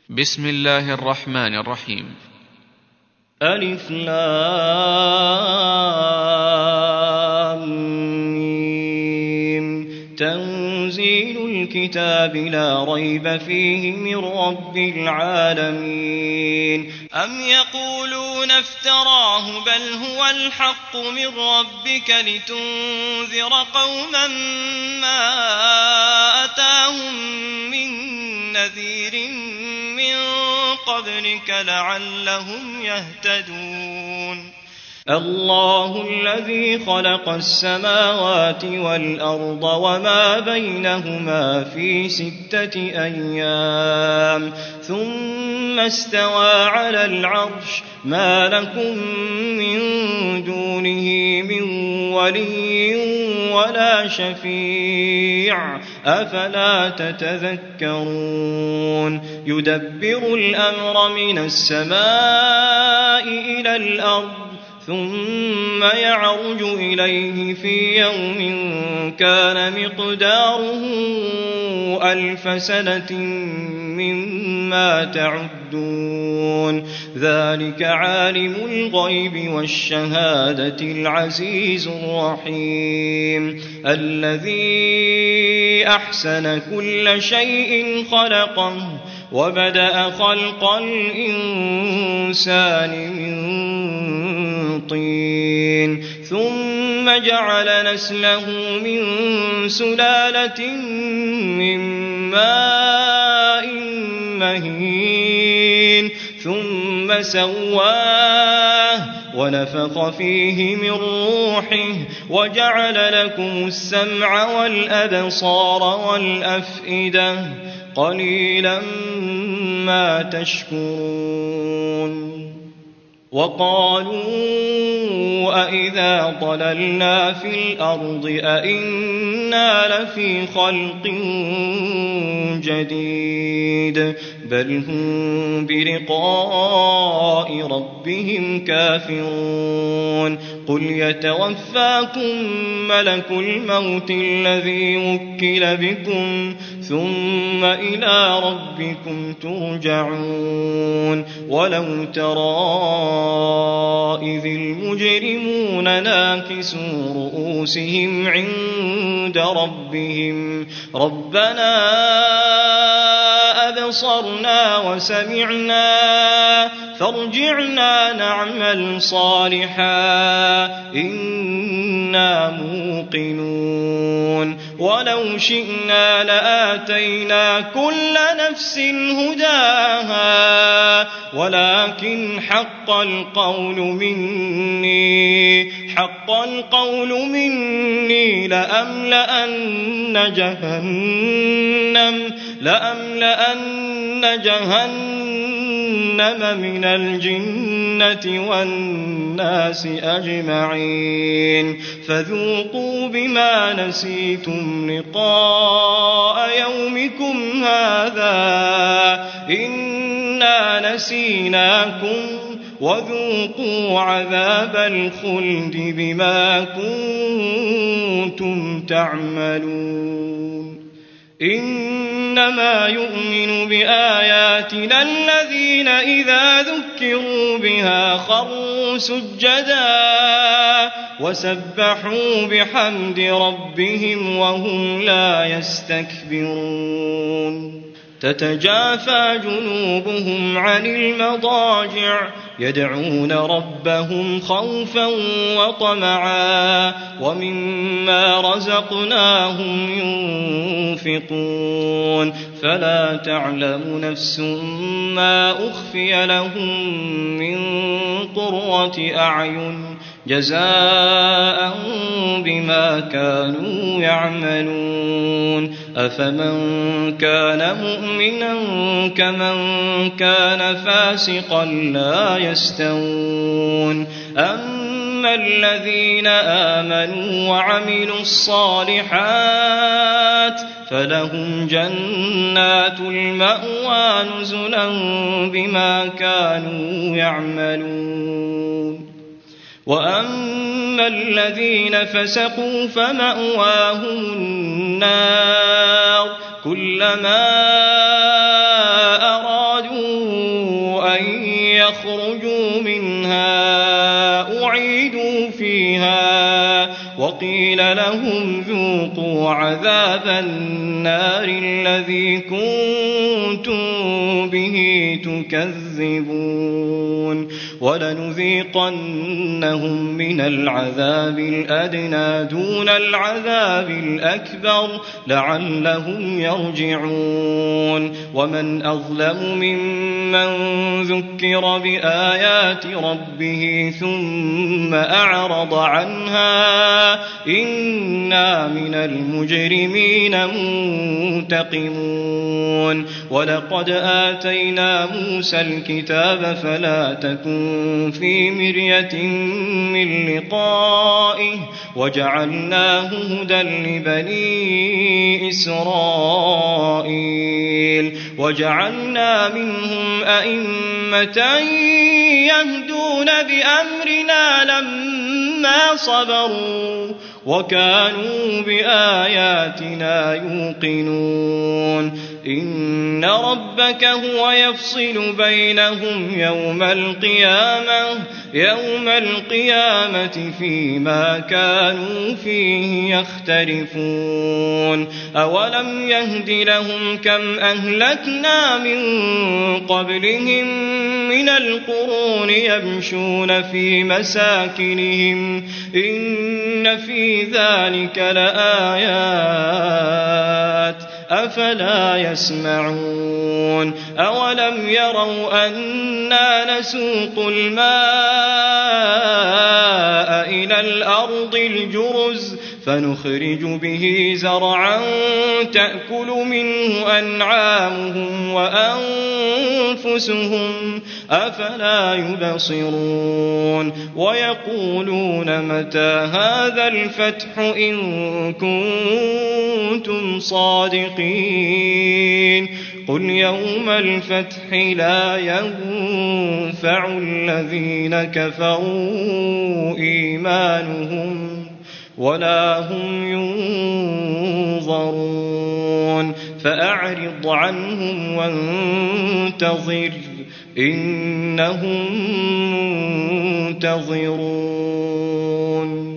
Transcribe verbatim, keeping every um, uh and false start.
بسم الله الرحمن الرحيم. ألف لام ميم. تنزيل الكتاب لا ريب فيه من رب العالمين. أم يقولون افتراه بل هو الحق من ربك لتنذر قوما ما أتاهم من نذير من قبلك لعلهم يهتدون. الله الذي خلق السماوات والأرض وما بينهما في ستة أيام ثم استوى على العرش ما لكم من دونه من ولي ولا شفيع أفلا تتذكرون. يدبر الأمر من السماء إلى الأرض ثم يعرج إليه في يوم كان مقداره ألف سنة مما تعدون. ذلك عالم الغيب والشهادة العزيز الرحيم الذي أحسن كل شيء خلقه وبدأ خلق الإنسان من طين ثم جعل نسله من سلالة من ماء مهين ثم سواه ونفخ فيه من روحه وجعل لكم السمع والأبصار والأفئدة قليلا ما تشكرون. وقالوا أإذا ضللنا في الأرض أإنا لفي خلق جديد بل هم بلقاء ربهم كافرون. قل يتوفاكم ملك الموت الذي وكل بكم ثم إلى ربكم ترجعون. ولو ترى إذ المجرمون ناكسوا رؤوسهم عند ربهم ربنا أبصرنا وسمعنا فارجعنا نعمل صالحا إنا موقنون. ولو شئنا لآتينا كل نفس هداها ولكن حق القول مني حق القول مني لأملأن جهنم لأملأن جهنم من الجنة والناس أجمعين. فذوقوا بما نسيتم لقاء يومكم هذا إنا نسيناكم وذوقوا عذاب الخلد بما كنتم تعملون. إنما يؤمن بآياتنا الذين إذا ذكروا بها خروا سجدا وسبحوا بحمد ربهم وهم لا يستكبرون. تتجافى جنوبهم عن المضاجع يدعون ربهم خوفا وطمعا ومما رزقناهم ينفقون. فلا تعلم نفس ما أخفي لهم من قرة أعين جزاء بما كانوا يعملون. أفمن كان مؤمنا كمن كان فاسقا لا يستوون. أما الذين آمنوا وعملوا الصالحات فلهم جنات المأوى نزلا بما كانوا يعملون. وأما الذين فسقوا فمأواهم النار كلما أرادوا وقيل لهم ذوقوا عذاب النار الذي كنتم به تكذبون ولنذيقنهم من العذاب الأدنى دون العذاب الأكبر لعلهم يرجعون ومن أظلم ممن ذكر بآيات ربه ثم أعرض عنها إنا من المجرمين منتقمون ولقد آتينا موسى الكتاب فلا تكن في مرية من لقائه وجعلناه هدى لبني إسرائيل وجعلنا منهم أئمة يهدون بأمرنا لما صبروا وكانوا بآياتنا يوقنون إن ربك هو يفصل بينهم يوم القيامة يوم القيامة فيما كانوا فيه يختلفون أولم يهد لهم كم أهلكنا من قبلهم من القرون يمشون في مساكنهم إن في ذلك لآيات أفلا يسمعون أولم يروا أنا نسوق الماء إلى الأرض الجرز فنخرج به زرعا تأكل منه أنعامهم وأنفسهم أفلا يبصرون ويقولون متى هذا الفتح إن كنتم صادقين قل يوم الفتح لا ينفع الذين كفروا إيمانهم ولا هم ينظرون فأعرض عنهم وانتظر إنهم منتظرون.